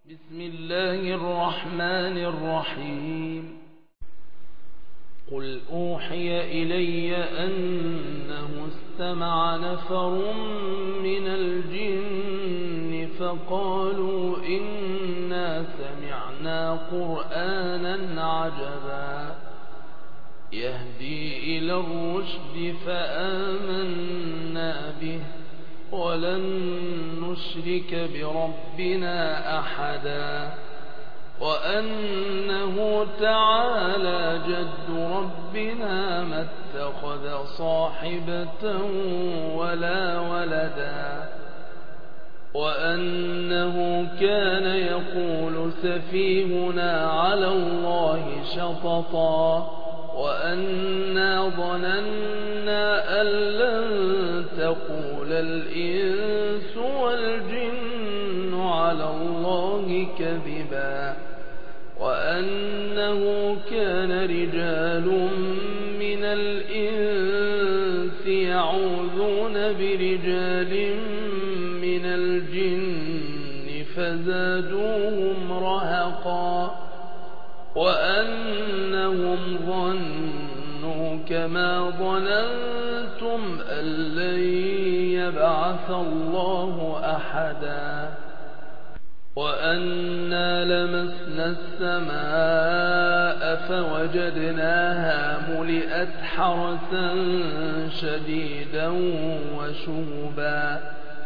بسم الله الرحمن الرحيم. قل أوحي إلي أنه استمع نفر من الجن فقالوا إنا سمعنا قرآنا عجبا يهدي إلى الرشد فآمنا به ولن نشرك بربنا أحدا وأنه تعالى جد ربنا ما اتخذ صاحبة ولا ولدا وأنه كان يقول سفيهنا على الله شططا وأنا ظننا أن لن تقول الإنس والجن على الله كذبا وأنه كان رجال من الإنس يعوذون برجال من الجن فزادوهم رهقا وأنهم ظنوا كما ظننتم أن لن يبعث الله أحدا وأنا لمسنا السماء فوجدناها ملئت حرسا شديدا وشهبا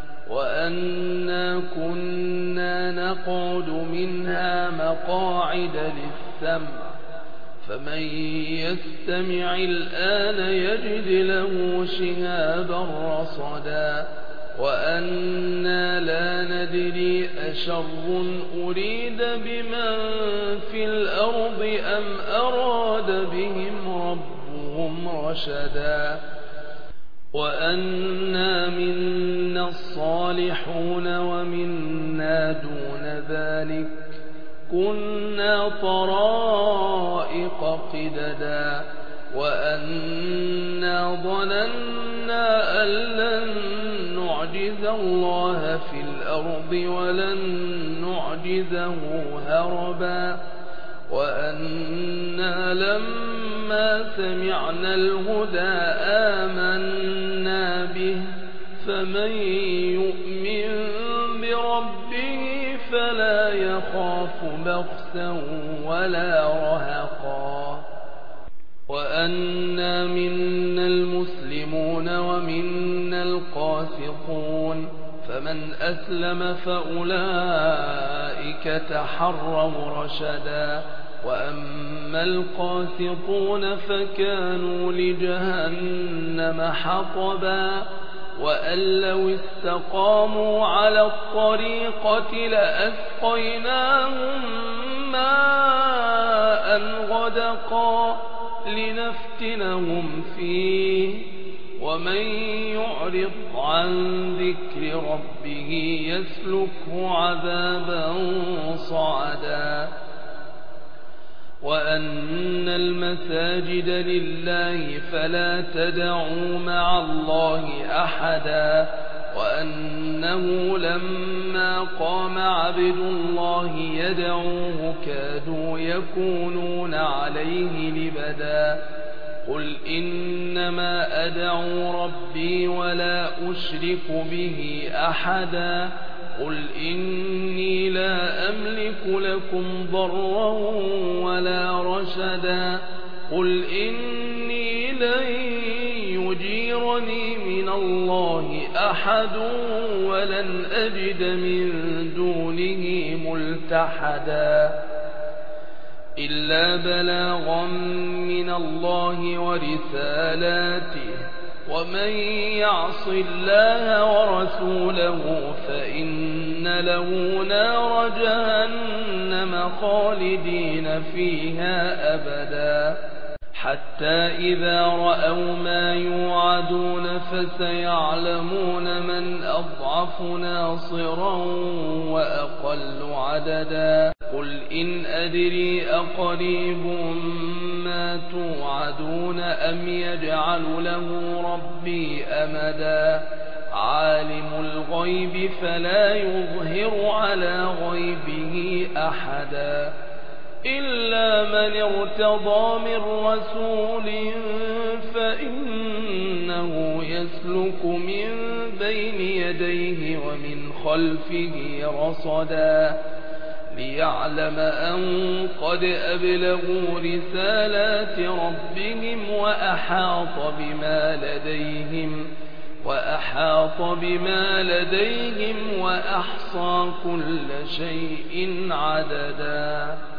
وأنا كنا نقعد منها مقاعد للسمع فمن يستمع الآن يجد له شهابا رصدا وأنا لا ندري أشر أريد بمن في الأرض أم أراد بهم ربهم رشدا وأنا منا الصالحون ومنا دون ذلك كنا طرائق قددا وأنا ظننا أن لن نعجز الله في الأرض ولن نعجزه هربا وأنا لما سمعنا الهدى آمنا به فمن يؤمن بربه فلا يخاف بخسا ولا رهقا وأنا منا المسلمون ومنا القاسطون فمن أسلم فأولئك تحروا رشدا وأما القاسطون فكانوا لجهنم حطبا وأن لو استقاموا على الطريقة لأسقيناهم ماء غدقا لنفتنهم فيه ومن يعرض عن ذكر ربه يسلكه عذابا صعدا وأن المساجد لله فلا تدعوا مع الله أحدا وأنه لما قام عبد الله يدعوه كادوا يكونون عليه لبدا قل إنما أدعو ربي ولا أشرك به أحدا قل إني لا أملك لكم ضرا ولا رشدا قل إني لن يجيرني من الله أحد ولن أجد من دونه ملتحدا إلا بلاغا من الله ورسالاته ومن يعص الله ورسوله فإن له نار جهنم خالدين فيها أبدا حتى إذا رأوا ما يوعدون فسيعلمون من أضعف ناصرا وأقل عددا قل إن أدري أقريب ما توعدون أم يجعل له ربي أمدا عالم الغيب فلا يظهر على غيبه أحدا إلا من ارتضى من رسول فإنه يسلك من بين يديه ومن خلفه رصدا ليعلم أن قد أبلغوا رسالات ربهم وأحاط بما لديهم وأحصى كل شيء عددا.